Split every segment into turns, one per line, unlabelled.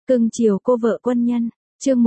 Cưng chiều cô vợ quân nhân, chương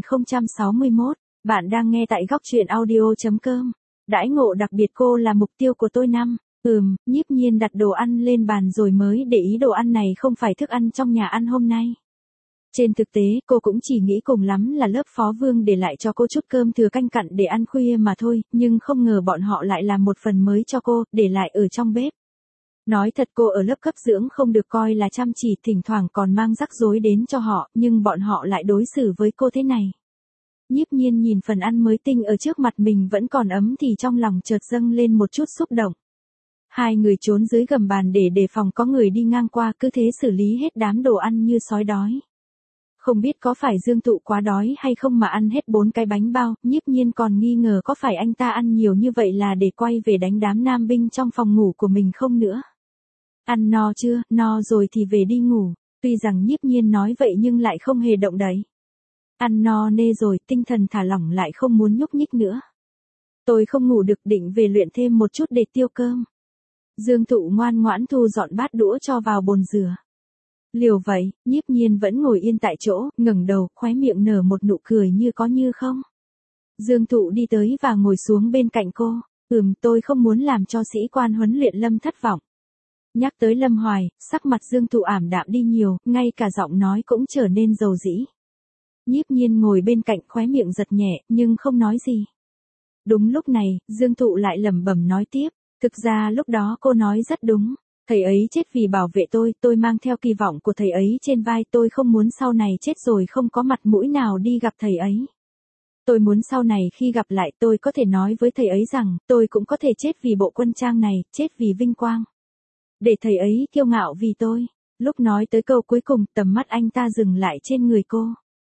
1061, bạn đang nghe tại góc truyện audio.com. Đãi ngộ đặc biệt cô là mục tiêu của tôi năm. Nhiếp nhiên đặt đồ ăn lên bàn rồi mới để ý đồ ăn này không phải thức ăn trong nhà ăn hôm nay. Trên thực tế, cô cũng chỉ nghĩ cùng lắm là lớp phó Vương để lại cho cô chút cơm thừa canh cặn để ăn khuya mà thôi, nhưng không ngờ bọn họ lại làm một phần mới cho cô, để lại ở trong bếp. Nói thật cô ở lớp cấp dưỡng không được coi là chăm chỉ, thỉnh thoảng còn mang rắc rối đến cho họ, nhưng bọn họ lại đối xử với cô thế này. Nhiếp nhiên nhìn phần ăn mới tinh ở trước mặt mình vẫn còn ấm thì trong lòng chợt dâng lên một chút xúc động. Hai người trốn dưới gầm bàn để đề phòng có người đi ngang qua, cứ thế xử lý hết đám đồ ăn như sói đói. Không biết có phải Dương Thụ quá đói hay không mà ăn hết 4 cái bánh bao, nhiếp nhiên còn nghi ngờ có phải anh ta ăn nhiều như vậy là để quay về đánh đám nam binh trong phòng ngủ của mình không nữa. Ăn no chưa, no rồi thì về đi ngủ, tuy rằng nhiếp nhiên nói vậy nhưng lại không hề động đậy. Ăn no nê rồi, tinh thần thả lỏng lại không muốn nhúc nhích nữa. Tôi không ngủ được, định về luyện thêm một chút để tiêu cơm. Dương Thụ ngoan ngoãn thu dọn bát đũa cho vào bồn rửa. Liều vậy, nhiếp nhiên vẫn ngồi yên tại chỗ, ngẩng đầu, khóe miệng nở một nụ cười như có như không. Dương Thụ đi tới và ngồi xuống bên cạnh cô. Tôi không muốn làm cho sĩ quan huấn luyện Lâm thất vọng. Nhắc tới Lâm Hoài, sắc mặt Dương Thụ ảm đạm đi nhiều, ngay cả giọng nói cũng trở nên dầu dĩ. Nhiếp nhiên ngồi bên cạnh, khóe miệng giật nhẹ, nhưng không nói gì. Đúng lúc này, Dương Thụ lại lẩm bẩm nói tiếp, thực ra lúc đó cô nói rất đúng. Thầy ấy chết vì bảo vệ tôi mang theo kỳ vọng của thầy ấy trên vai, tôi không muốn sau này chết rồi không có mặt mũi nào đi gặp thầy ấy. Tôi muốn sau này khi gặp lại tôi có thể nói với thầy ấy rằng, tôi cũng có thể chết vì bộ quân trang này, chết vì vinh quang. Để thầy ấy kiêu ngạo vì tôi. Lúc nói tới câu cuối cùng, tầm mắt anh ta dừng lại trên người cô.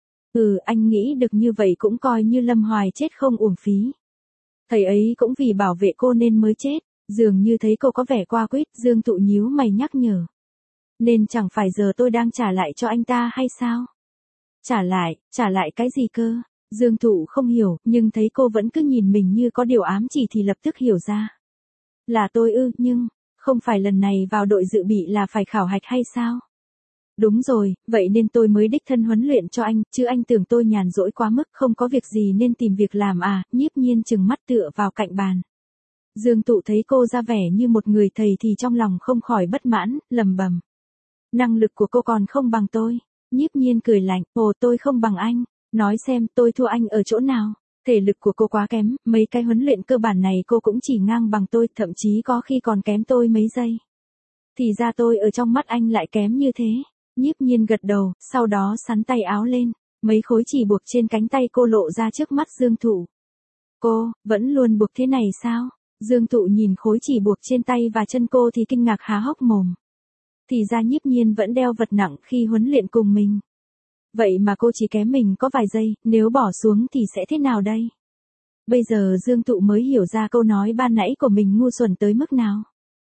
Anh nghĩ được như vậy cũng coi như Lâm Hoài chết không uổng phí. Thầy ấy cũng vì bảo vệ cô nên mới chết. Dường như thấy cô có vẻ qua quýt, Dương Thụ nhíu mày nhắc nhở. Nên chẳng phải giờ tôi đang trả lại cho anh ta hay sao? Trả lại cái gì cơ? Dương Thụ không hiểu, nhưng thấy cô vẫn cứ nhìn mình như có điều ám chỉ thì lập tức hiểu ra. Là tôi nhưng, không phải lần này vào đội dự bị là phải khảo hạch hay sao? Đúng rồi, vậy nên tôi mới đích thân huấn luyện cho anh, chứ anh tưởng tôi nhàn rỗi quá mức không có việc gì nên tìm việc làm à, nhiếp nhiên chừng mắt tựa vào cạnh bàn. Dương Thụ thấy cô ra vẻ như một người thầy thì trong lòng không khỏi bất mãn, lầm bầm. Năng lực của cô còn không bằng tôi. Nhiếp nhiên cười lạnh, tôi không bằng anh. Nói xem tôi thua anh ở chỗ nào. Thể lực của cô quá kém, mấy cái huấn luyện cơ bản này cô cũng chỉ ngang bằng tôi, thậm chí có khi còn kém tôi mấy giây. Thì ra tôi ở trong mắt anh lại kém như thế. Nhiếp nhiên gật đầu, sau đó xắn tay áo lên. Mấy khối chỉ buộc trên cánh tay cô lộ ra trước mắt Dương Thụ. Cô, vẫn luôn buộc thế này sao? Dương Thụ nhìn khối chỉ buộc trên tay và chân cô thì kinh ngạc há hốc mồm. Thì ra nhiếp nhiên vẫn đeo vật nặng khi huấn luyện cùng mình. Vậy mà cô chỉ kém mình có vài giây, nếu bỏ xuống thì sẽ thế nào đây? Bây giờ Dương Thụ mới hiểu ra câu nói ban nãy của mình ngu xuẩn tới mức nào.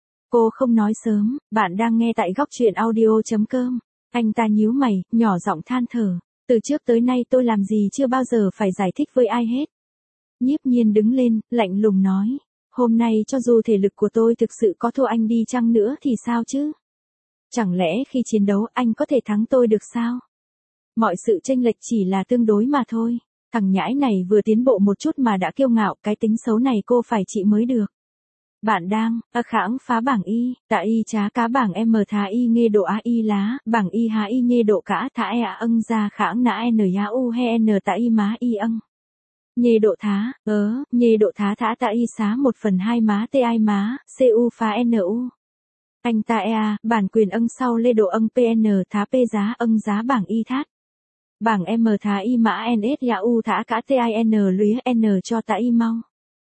Cô không nói sớm, bạn đang nghe tại góc truyện audio.com. Anh ta nhíu mày, nhỏ giọng than thở. Từ trước tới nay tôi làm gì chưa bao giờ phải giải thích với ai hết. Nhiếp nhiên đứng lên, lạnh lùng nói. Hôm nay cho dù thể lực của tôi thực sự có thua anh đi chăng nữa thì sao chứ? Chẳng lẽ khi chiến đấu anh có thể thắng tôi được sao? Mọi sự chênh lệch chỉ là tương đối mà thôi. Thằng nhãi này vừa tiến bộ một chút mà đã kiêu ngạo, cái tính xấu này cô phải trị mới được. Bạn đang, khãng phá bảng y, tạ y chá cá bảng m thá y nghê độ a y lá, bảng y há y nghê độ cả thá e âng ra khãng nã n ya u he n tạ y má y âng. Nhê độ thá, nhê độ thá thá tạ y xá 1/2 má tê ai má, cu phá nu. Anh ta bản quyền âng sau lê độ âng pn thá p giá âng giá bảng y thát. Bảng m thá y mã ns ya u thá cả tin lưới n cho tạ y mau.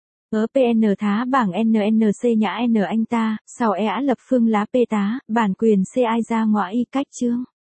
pn thá bảng nnc nhã n anh ta, sau lập phương lá p tá, bản quyền c ai ra ngõ y cách chương.